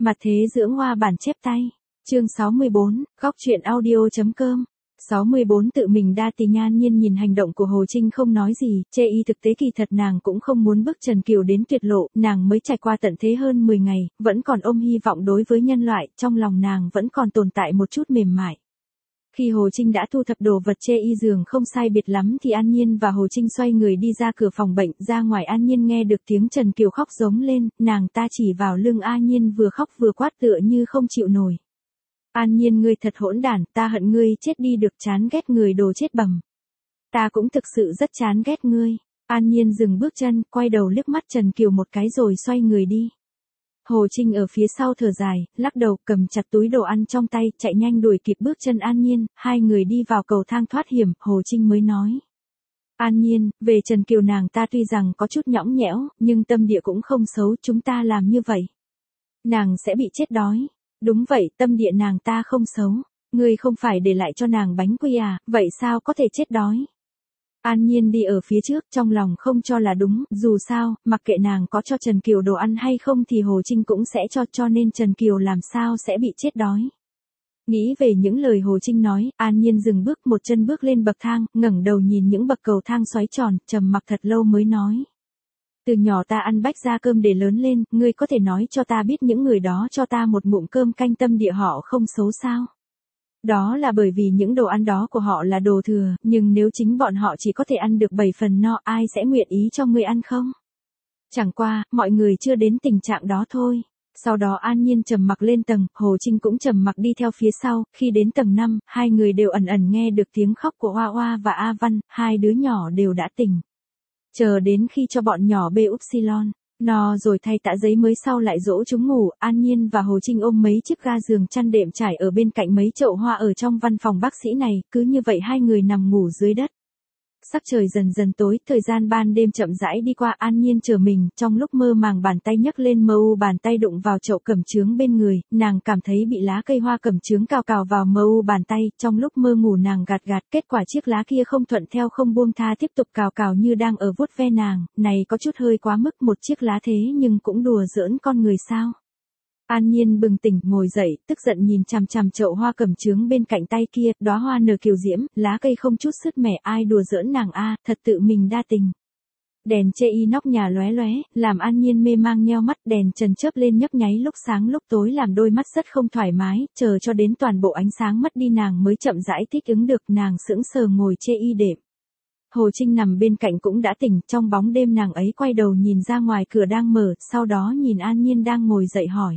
Mặt thế dưỡng hoa bản chép tay. Chương 64, góc truyện audio.com. 64 tự mình đa tình. An Nhiên nhìn hành động của Hồ Trinh không nói gì, chê y thực tế kỳ thật nàng cũng không muốn bước Trần Kiều đến tuyệt lộ, nàng mới trải qua tận thế hơn 10 ngày, vẫn còn ôm hy vọng đối với nhân loại, trong lòng nàng vẫn còn tồn tại một chút mềm mại. Khi Hồ Trinh đã thu thập đồ vật chê y giường không sai biệt lắm thì An Nhiên và Hồ Trinh xoay người đi ra cửa phòng bệnh, ra ngoài An Nhiên nghe được tiếng Trần Kiều khóc giống lên, nàng ta chỉ vào lưng An Nhiên vừa khóc vừa quát tựa như không chịu nổi. An Nhiên ngươi thật hỗn đản, ta hận ngươi chết đi được, chán ghét người đồ chết bầm. Ta cũng thực sự rất chán ghét ngươi. An Nhiên dừng bước chân, quay đầu liếc mắt Trần Kiều một cái rồi xoay người đi. Hồ Trinh ở phía sau thở dài, lắc đầu, cầm chặt túi đồ ăn trong tay, chạy nhanh đuổi kịp bước chân An Nhiên, hai người đi vào cầu thang thoát hiểm, Hồ Trinh mới nói. An Nhiên, về Trần Kiều nàng ta tuy rằng có chút nhõng nhẽo, nhưng tâm địa cũng không xấu, chúng ta làm như vậy. Nàng sẽ bị chết đói. Đúng vậy, tâm địa nàng ta không xấu. Ngươi không phải để lại cho nàng bánh quy à, vậy sao có thể chết đói? An Nhiên đi ở phía trước, trong lòng không cho là đúng, dù sao, mặc kệ nàng có cho Trần Kiều đồ ăn hay không thì Hồ Trinh cũng sẽ cho nên Trần Kiều làm sao sẽ bị chết đói. Nghĩ về những lời Hồ Trinh nói, An Nhiên dừng bước một chân bước lên bậc thang, ngẩng đầu nhìn những bậc cầu thang xoáy tròn, trầm mặc thật lâu mới nói. Từ nhỏ ta ăn bách ra cơm để lớn lên, ngươi có thể nói cho ta biết những người đó cho ta một ngụm cơm canh tâm địa họ không xấu sao? Đó là bởi vì những đồ ăn đó của họ là đồ thừa, nhưng nếu chính bọn họ chỉ có thể ăn được 7 phần no, ai sẽ nguyện ý cho ngươi ăn không? Chẳng qua, mọi người chưa đến tình trạng đó thôi. Sau đó An Nhiên trầm mặc lên tầng, Hồ Trinh cũng trầm mặc đi theo phía sau, khi đến tầng 5, hai người đều ẩn ẩn nghe được tiếng khóc của Hoa Hoa và A Văn, hai đứa nhỏ đều đã tỉnh. Chờ đến khi cho bọn nhỏ bê upsilon, no rồi thay tã giấy mới sau lại dỗ chúng ngủ, An Nhiên và Hồ Trinh ôm mấy chiếc ga giường chăn đệm trải ở bên cạnh mấy chậu hoa ở trong văn phòng bác sĩ này, cứ như vậy hai người nằm ngủ dưới đất. Sắc trời dần dần tối, thời gian ban đêm chậm rãi đi qua. An Nhiên chờ mình, trong lúc mơ màng bàn tay nhấc lên mu bàn tay đụng vào chậu cẩm chướng bên người, nàng cảm thấy bị lá cây hoa cẩm chướng cào cào vào mu bàn tay, trong lúc mơ ngủ nàng gạt gạt, kết quả chiếc lá kia không thuận theo không buông tha tiếp tục cào cào như đang ở vuốt ve nàng, này có chút hơi quá mức, một chiếc lá thế nhưng cũng đùa giỡn con người sao. An Nhiên bừng tỉnh, ngồi dậy, tức giận nhìn chằm chằm chậu hoa cẩm chướng bên cạnh tay kia, đóa hoa nở kiều diễm, lá cây không chút sứt mẻ, ai đùa giỡn nàng a, thật tự mình đa tình. Đèn chê y nóc nhà lóe lóe, làm An Nhiên mê mang nheo mắt, đèn trần chớp lên nhấp nháy lúc sáng lúc tối làm đôi mắt rất không thoải mái, chờ cho đến toàn bộ ánh sáng mất đi nàng mới chậm rãi thích ứng được, nàng sững sờ ngồi chê y đệm. Hồ Trinh nằm bên cạnh cũng đã tỉnh, trong bóng đêm nàng ấy quay đầu nhìn ra ngoài cửa đang mở, sau đó nhìn An Nhiên đang ngồi dậy hỏi.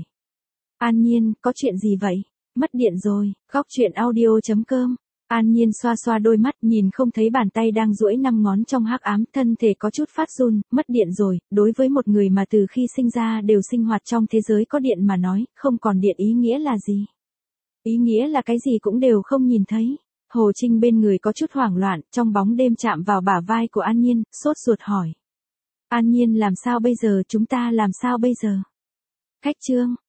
An Nhiên, có chuyện gì vậy? Mất điện rồi, góc truyện audio.com. An Nhiên xoa xoa đôi mắt, nhìn không thấy bàn tay đang duỗi 5 ngón trong hắc ám, thân thể có chút phát run, mất điện rồi, đối với một người mà từ khi sinh ra đều sinh hoạt trong thế giới có điện mà nói, không còn điện ý nghĩa là gì? Ý nghĩa là cái gì cũng đều không nhìn thấy. Hồ Trinh bên người có chút hoảng loạn, trong bóng đêm chạm vào bả vai của An Nhiên, sốt ruột hỏi. An Nhiên làm sao bây giờ, chúng ta làm sao bây giờ? Cách chương.